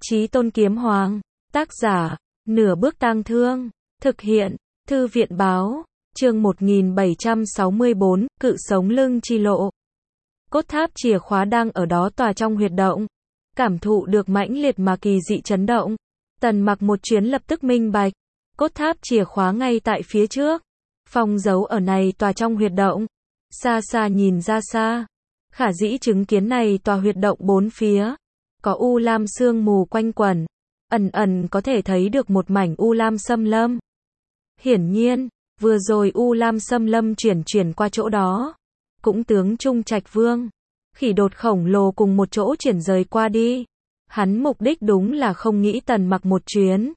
Chí Tôn Kiếm Hoàng. Tác giả, Nửa Bước Tang Thương. Thực hiện, Thư viện báo. Chương 1764, Cự Sống Lưng Chi Lộ. Cốt tháp chìa khóa đang ở đó tòa trong huyệt động. Cảm thụ được mãnh liệt mà kỳ dị chấn động. Tần Mặc một chuyến lập tức minh bạch. Cốt tháp chìa khóa ngay tại phía trước. Phong giấu ở này tòa trong huyệt động. Xa xa nhìn ra xa. Khả dĩ chứng kiến này tòa huyệt động bốn phía. Có u lam sương mù quanh quẩn. Ẩn ẩn có thể thấy được một mảnh u lam xâm lâm. Hiển nhiên, vừa rồi u lam xâm lâm chuyển qua chỗ đó. Cũng tướng Trung Trạch Vương. Khỉ đột khổng lồ cùng một chỗ chuyển rời qua đi. Hắn mục đích đúng là không nghĩ Tần Mặc một chuyến.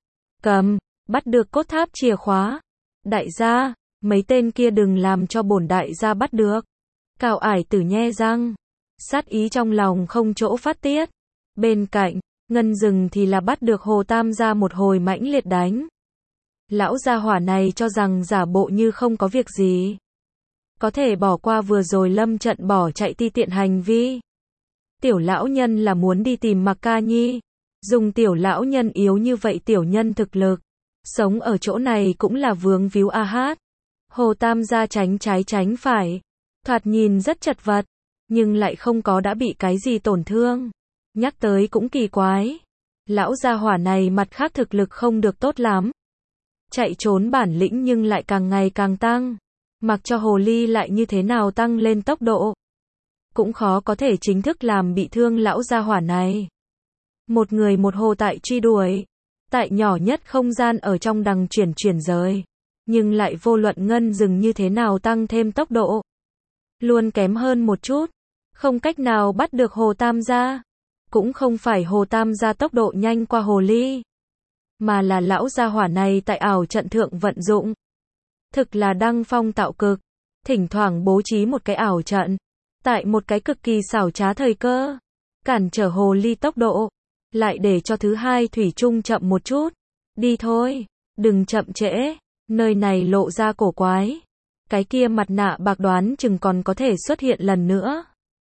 Bắt được cốt tháp chìa khóa. Đại gia, mấy tên kia đừng làm cho bổn đại gia bắt được. Cao Ải Tử nhe răng. Sát ý trong lòng không chỗ phát tiết. Bên cạnh, Ngân Dừng thì là bắt được Hồ Tam gia một hồi mãnh liệt đánh. Lão gia hỏa này cho rằng giả bộ như không có việc gì. Có thể bỏ qua vừa rồi lâm trận bỏ chạy ti tiện hành vi. Tiểu lão nhân là muốn đi tìm Mặc Ca Nhi. Dùng tiểu lão nhân yếu như vậy tiểu nhân thực lực. Sống ở chỗ này cũng là vướng víu a hát. Hồ Tam gia tránh trái tránh phải. Thoạt nhìn rất chật vật. Nhưng lại không có đã bị cái gì tổn thương. Nhắc tới cũng kỳ quái. Lão gia hỏa này mặt khác thực lực không được tốt lắm. Chạy trốn bản lĩnh nhưng lại càng ngày càng tăng. Mặc cho hồ ly lại như thế nào tăng lên tốc độ. Cũng khó có thể chính thức làm bị thương lão gia hỏa này. Một người một hồ tại truy đuổi. Tại nhỏ nhất không gian ở trong đằng chuyển rời. Nhưng lại vô luận Ngân Dừng như thế nào tăng thêm tốc độ. Luôn kém hơn một chút. Không cách nào bắt được Hồ Tam gia. Cũng không phải Hồ Tam gia tốc độ nhanh qua hồ ly. Mà là lão gia hỏa này tại ảo trận thượng vận dụng. Thực là đăng phong tạo cực. Thỉnh thoảng bố trí một cái ảo trận. Tại một cái cực kỳ xảo trá thời cơ. Cản trở hồ ly tốc độ. Lại để cho thứ hai thủy chung chậm một chút. Đi thôi. Đừng chậm trễ. Nơi này lộ ra cổ quái. Cái kia mặt nạ bạc đoán chừng còn có thể xuất hiện lần nữa.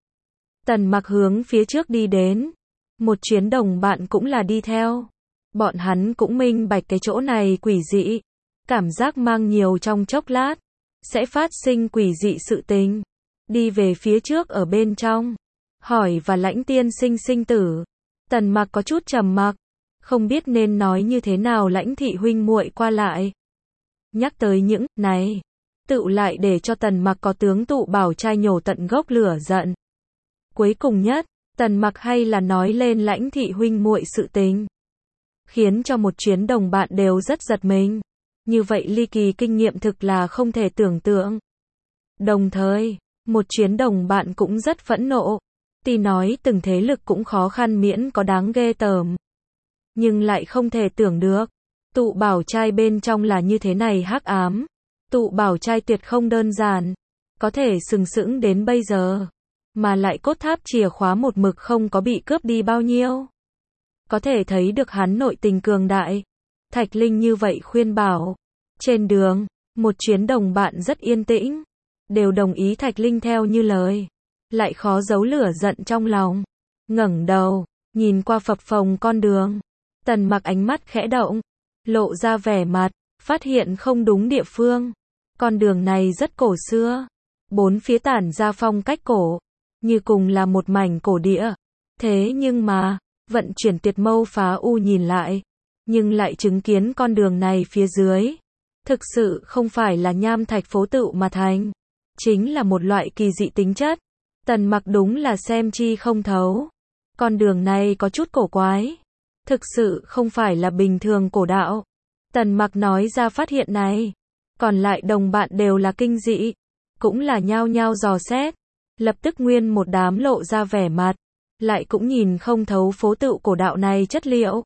Tần Mặc hướng phía trước đi đến. Một chuyến đồng bạn cũng là đi theo. Bọn hắn cũng minh bạch cái chỗ này quỷ dị. Cảm giác mang nhiều trong chốc lát. Sẽ phát sinh quỷ dị sự tình. Đi về phía trước ở bên trong. Hỏi và lãnh tiên sinh sinh tử. Tần Mặc có chút trầm mặc. Không biết nên nói như thế nào lãnh thị huynh muội qua lại. Nhắc tới những này. Tựu lại để cho Tần Mặc có tướng Tụ Bảo trai nhổ tận gốc lửa giận. Cuối cùng nhất, Tần Mặc hay là nói lên lãnh thị huynh muội sự tình. Khiến cho một chuyến đồng bạn đều rất giật mình. Như vậy ly kỳ kinh nghiệm thực là không thể tưởng tượng. Đồng thời, một chuyến đồng bạn cũng rất phẫn nộ. Tuy nói từng thế lực cũng khó khăn miễn có đáng ghê tởm. Nhưng lại không thể tưởng được. Tụ Bảo trai bên trong là như thế này hắc ám. Tụ Bảo trai tuyệt không đơn giản. Có thể sừng sững đến bây giờ. Mà lại cốt tháp chìa khóa một mực không có bị cướp đi bao nhiêu. Có thể thấy được hắn nội tình cường đại. Thạch Linh như vậy khuyên bảo. Trên đường, một chuyến đồng bạn rất yên tĩnh. Đều đồng ý Thạch Linh theo như lời. Lại khó giấu lửa giận trong lòng. Ngẩng đầu, nhìn qua phập phồng con đường. Tần Mặc ánh mắt khẽ động. Lộ ra vẻ mặt, phát hiện không đúng địa phương. Con đường này rất cổ xưa. Bốn phía tản ra phong cách cổ. Như cùng là một mảnh cổ địa. Thế nhưng mà, vận chuyển Tuyệt Mâu Phá U nhìn lại. Nhưng lại chứng kiến con đường này phía dưới. Thực sự không phải là nham thạch phố tựu mà thành. Chính là một loại kỳ dị tính chất. Tần Mặc đúng là xem chi không thấu. Con đường này có chút cổ quái. Thực sự không phải là bình thường cổ đạo. Tần Mặc nói ra phát hiện này. Còn lại đồng bạn đều là kinh dị. Cũng là nhao nhao dò xét. Lập tức nguyên một đám lộ ra vẻ mặt. Lại cũng nhìn không thấu phố tựu cổ đạo này chất liệu.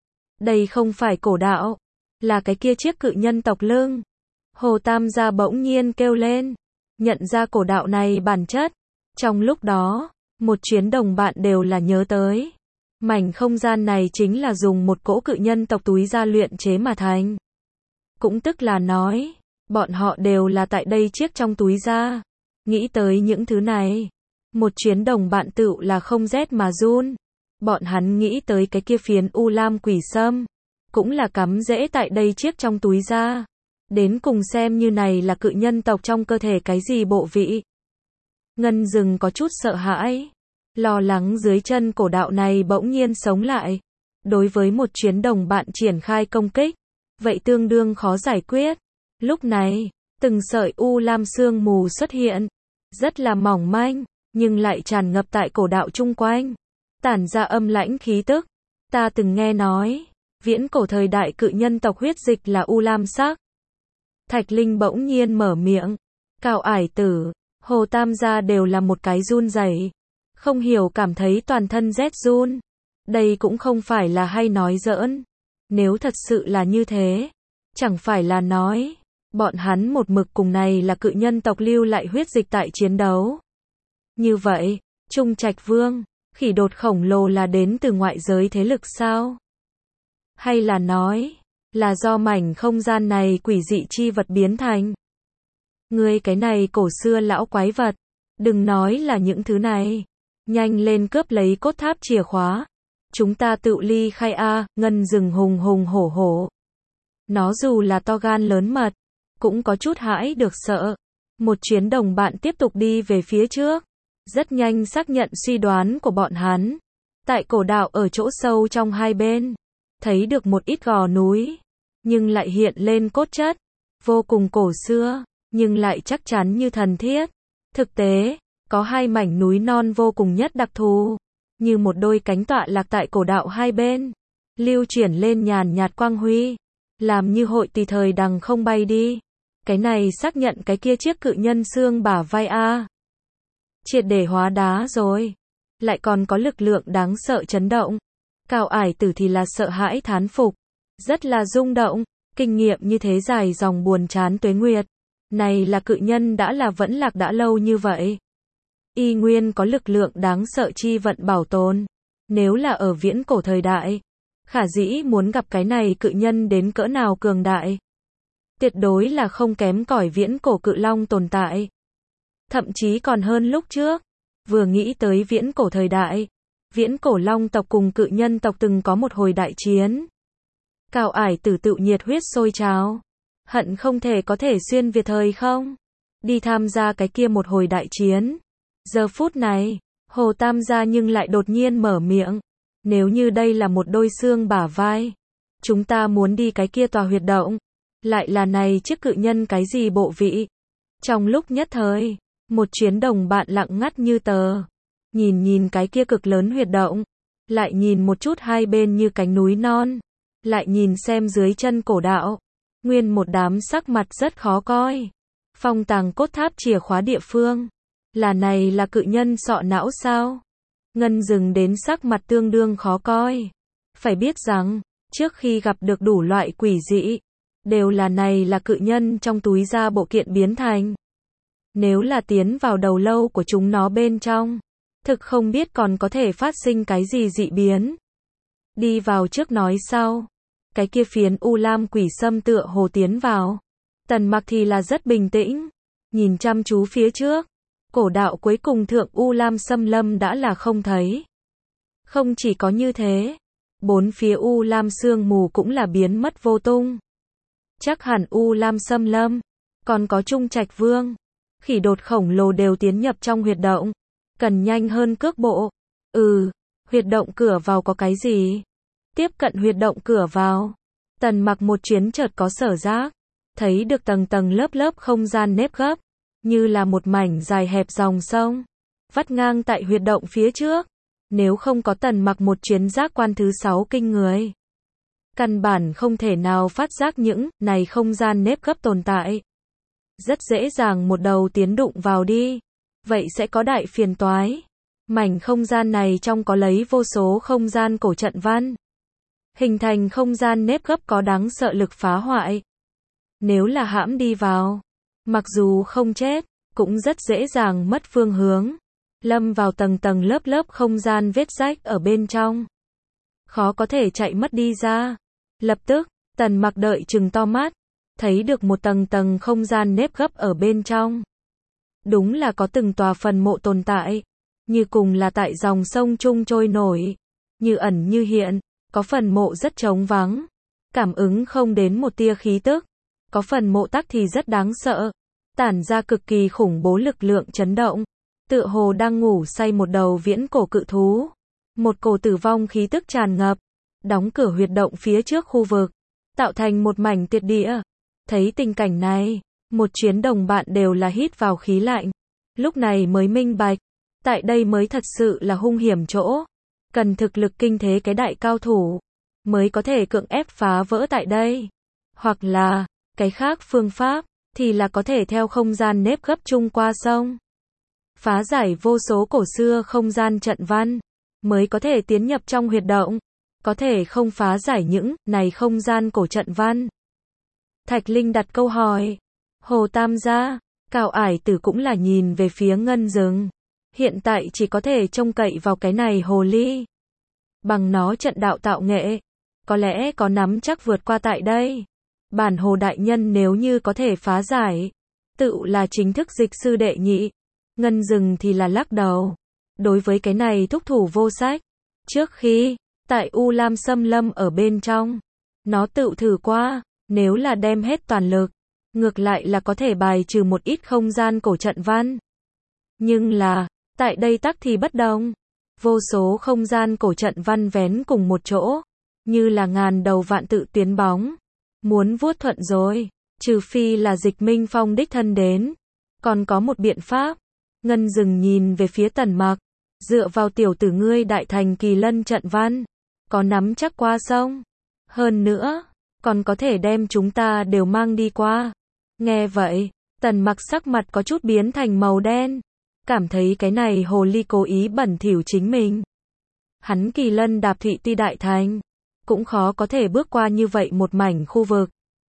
Đây không phải cổ đạo. Là cái kia chiếc cự nhân tộc lưng. Hồ Tam gia bỗng nhiên kêu lên. Nhận ra cổ đạo này bản chất. Trong lúc đó, một chuyến đồng bạn đều là nhớ tới. Mảnh không gian này chính là dùng một cỗ cự nhân tộc túi ra luyện chế mà thành. Cũng tức là nói, bọn họ đều là tại đây chiếc trong túi ra. Nghĩ tới những thứ này. Một chuyến đồng bạn tựu là không rét mà run. Bọn hắn nghĩ tới cái kia phiến u lam quỷ sâm, cũng là cắm rễ tại đây chiếc trong túi ra. Đến cùng xem như này là cự nhân tộc trong cơ thể cái gì bộ vị. Ngân Dừng có chút sợ hãi, lo lắng dưới chân cổ đạo này bỗng nhiên sống lại. Đối với một chuyến đồng bạn triển khai công kích, vậy tương đương khó giải quyết. Lúc này, từng sợi u lam sương mù xuất hiện, rất là mỏng manh, nhưng lại tràn ngập tại cổ đạo chung quanh, tản ra âm lãnh khí tức. Ta từng nghe nói, viễn cổ thời đại cự nhân tộc huyết dịch là u lam sắc. Thạch Linh bỗng nhiên mở miệng, Cao Ải Tử, Hồ Tam gia đều là một cái run rẩy, không hiểu cảm thấy toàn thân rét run. Đây cũng không phải là hay nói giỡn. Nếu thật sự là như thế, chẳng phải là nói, bọn hắn một mực cùng này là cự nhân tộc lưu lại huyết dịch tại chiến đấu. Như vậy, Trung Trạch Vương, khỉ đột khổng lồ là đến từ ngoại giới thế lực sao? Hay là nói, là do mảnh không gian này quỷ dị chi vật biến thành? Ngươi cái này cổ xưa lão quái vật, đừng nói là những thứ này. Nhanh lên cướp lấy cốt tháp chìa khóa. Chúng ta tự ly khai a. Ngân Dừng hùng hùng hổ hổ. Nó dù là to gan lớn mật, cũng có chút hãi được sợ. Một chuyến đồng bạn tiếp tục đi về phía trước. Rất nhanh xác nhận suy đoán của bọn hắn. Tại cổ đạo ở chỗ sâu trong hai bên, thấy được một ít gò núi, nhưng lại hiện lên cốt chất, vô cùng cổ xưa, nhưng lại chắc chắn như thần thiết. Thực tế, có hai mảnh núi non vô cùng nhất đặc thù, như một đôi cánh tọa lạc tại cổ đạo hai bên, lưu chuyển lên nhàn nhạt quang huy, làm như hội tùy thời đằng không bay đi. Cái này xác nhận cái kia chiếc cự nhân xương bả vai a. Triệt để hóa đá rồi. Lại còn có lực lượng đáng sợ chấn động. Cao Ải Tử thì là sợ hãi thán phục, rất là rung động, kinh nghiệm như thế dài dòng buồn chán tuế nguyệt. Này là cự nhân đã là vẫn lạc đã lâu như vậy. Y nguyên có lực lượng đáng sợ chi vận bảo tồn. Nếu là ở viễn cổ thời đại, khả dĩ muốn gặp cái này cự nhân đến cỡ nào cường đại. Tuyệt đối là không kém cỏi viễn cổ cự long tồn tại. Thậm chí còn hơn lúc trước. Vừa nghĩ tới viễn cổ thời đại, viễn cổ long tộc cùng cự nhân tộc từng có một hồi đại chiến. Cao Ải Tử tự nhiệt huyết sôi trào. Hận không thể có thể xuyên Việt thời không? Đi tham gia cái kia một hồi đại chiến. Giờ phút này, Hồ Tam gia nhưng lại đột nhiên mở miệng. Nếu như đây là một đôi xương bả vai, chúng ta muốn đi cái kia tòa huyệt động. Lại là này chiếc cự nhân cái gì bộ vị? Trong lúc nhất thời, một chuyến đồng bạn lặng ngắt như tờ. Nhìn cái kia cực lớn huyệt động. Lại nhìn một chút hai bên như cánh núi non. Lại nhìn xem dưới chân cổ đạo. Nguyên một đám sắc mặt rất khó coi. Phong tàng cốt tháp chìa khóa địa phương. Là này là cự nhân sọ não sao? Ngân Dừng đến sắc mặt tương đương khó coi. Phải biết rằng, trước khi gặp được đủ loại quỷ dị, đều là này là cự nhân trong túi da bộ kiện biến thành. Nếu là tiến vào đầu lâu của chúng nó bên trong, thực không biết còn có thể phát sinh cái gì dị biến. Đi vào trước nói sau. Cái kia phiến u lam quỷ sâm tựa hồ tiến vào. Tần Mặc thì là rất bình tĩnh, nhìn chăm chú phía trước. Cổ đạo cuối cùng thượng u lam xâm lâm đã là không thấy. Không chỉ có như thế, bốn phía u lam sương mù cũng là biến mất vô tung. Chắc hẳn u lam xâm lâm, còn có Trung Trạch Vương, khỉ đột khổng lồ đều tiến nhập trong huyệt động. Cần nhanh hơn cước bộ. Huyệt động cửa vào có cái gì? Tiếp cận huyệt động cửa vào. Tần Mặc một chuyến chợt có sở giác. Thấy được tầng tầng lớp lớp không gian nếp gấp. Như là một mảnh dài hẹp dòng sông. Vắt ngang tại huyệt động phía trước. Nếu không có Tần Mặc một chuyến giác quan thứ 6 kinh người. Căn bản không thể nào phát giác những này không gian nếp gấp tồn tại. Rất dễ dàng một đầu tiến đụng vào đi. Vậy sẽ có đại phiền toái. Mảnh không gian này trong có lấy vô số không gian cổ trận văn. Hình thành không gian nếp gấp có đáng sợ lực phá hoại. Nếu là hãm đi vào, mặc dù không chết, cũng rất dễ dàng mất phương hướng. Lâm vào tầng tầng lớp lớp không gian vết rách ở bên trong. Khó có thể chạy mất đi ra. Lập tức, Tần Mặc đợi trừng to mắt. Thấy được một tầng tầng không gian nếp gấp ở bên trong. Đúng là có từng tòa phần mộ tồn tại. Như cùng là tại dòng sông chung trôi nổi. như ẩn như hiện, có phần mộ rất trống vắng, cảm ứng không đến một tia khí tức, có phần mộ tắc thì rất đáng sợ, tản ra cực kỳ khủng bố lực lượng chấn động, tựa hồ đang ngủ say một đầu viễn cổ cự thú. Một cổ tử vong khí tức tràn ngập, đóng cửa huyệt động phía trước khu vực, tạo thành một mảnh tuyệt địa. Thấy tình cảnh này, một chuyến đồng bạn đều là hít vào khí lạnh, lúc này mới minh bạch, tại đây mới thật sự là hung hiểm chỗ, cần thực lực kinh thế cái đại cao thủ, mới có thể cưỡng ép phá vỡ tại đây. Hoặc là, cái khác phương pháp, thì là có thể theo không gian nếp gấp chung qua sông. Phá giải vô số cổ xưa không gian trận văn, mới có thể tiến nhập trong huyệt động, có thể không phá giải những này không gian cổ trận văn. Thạch Linh đặt câu hỏi. Hồ Tam gia, Cao Ải Tử cũng là nhìn về phía Ngân Dừng. Hiện tại chỉ có thể trông cậy vào cái này hồ ly. Bằng nó trận đạo tạo nghệ, có lẽ có nắm chắc vượt qua tại đây. Bản hồ đại nhân nếu như có thể phá giải, tự là chính thức dịch sư đệ nhị. Ngân Dừng thì là lắc đầu. Đối với cái này thúc thủ vô sách. Trước khi, tại U Lam Xâm Lâm ở bên trong, nó tự thử qua, nếu là đem hết toàn lực, ngược lại là có thể bài trừ một ít không gian cổ trận văn. Nhưng là, tại đây tắc thì bất đồng. Vô số không gian cổ trận văn vén cùng một chỗ, như là ngàn đầu vạn tự tuyến bóng. Muốn vuốt thuận rồi, trừ phi là Dịch Minh Phong đích thân đến. Còn có một biện pháp. Ngân Dừng nhìn về phía Tần Mặc, dựa vào tiểu tử ngươi đại thành kỳ lân trận văn, có nắm chắc qua sông. Hơn nữa, còn có thể đem chúng ta đều mang đi qua. Nghe vậy, Tần Mặc sắc mặt có chút biến thành màu đen, cảm thấy cái này hồ ly cố ý bẩn thỉu chính mình. Hắn kỳ lân đạp thụy tuy đại thành, cũng khó có thể bước qua như vậy một mảnh khu vực.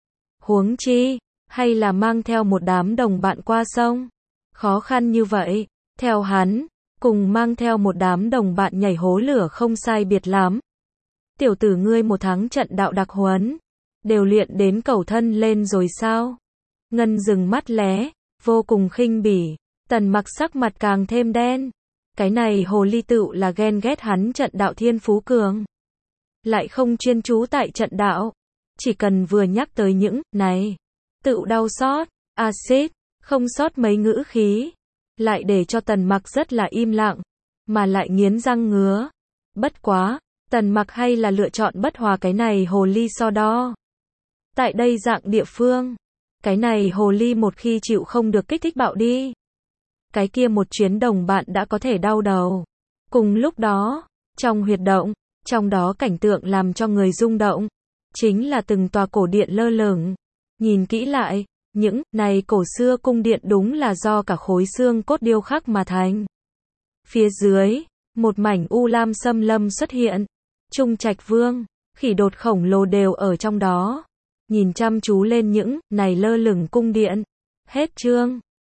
Huống chi, hay là mang theo một đám đồng bạn qua sông. Khó khăn như vậy, theo hắn, cùng mang theo một đám đồng bạn nhảy hố lửa không sai biệt lắm. Tiểu tử ngươi một tháng trận đạo đặc huấn, đều luyện đến cầu thân lên rồi sao? Ngân Dừng mắt lé, vô cùng khinh bỉ, Tần Mặc sắc mặt càng thêm đen. Cái này hồ ly tựu là ghen ghét hắn trận đạo thiên phú cường. Lại không chuyên chú tại trận đạo. Chỉ cần vừa nhắc tới những này, tựu đau xót, axit, không sót mấy ngữ khí. Lại để cho Tần Mặc rất là im lặng, mà lại nghiến răng ngứa. Bất quá, Tần Mặc hay là lựa chọn bất hòa cái này hồ ly so đo. Tại đây dạng địa phương, cái này hồ ly một khi chịu không được kích thích bạo đi, cái kia một chuyến đồng bạn đã có thể đau đầu. Cùng lúc đó, trong huyệt động, trong đó cảnh tượng làm cho người rung động, chính là từng tòa cổ điện lơ lửng. Nhìn kỹ lại, những này cổ xưa cung điện đúng là do cả khối xương cốt điêu khắc mà thành. Phía dưới, một mảnh U Lam Xâm Lâm xuất hiện. Trung Trạch Vương, khỉ đột khổng lồ đều ở trong đó. Nhìn chăm chú lên những này lơ lửng cung điện. Hết chương.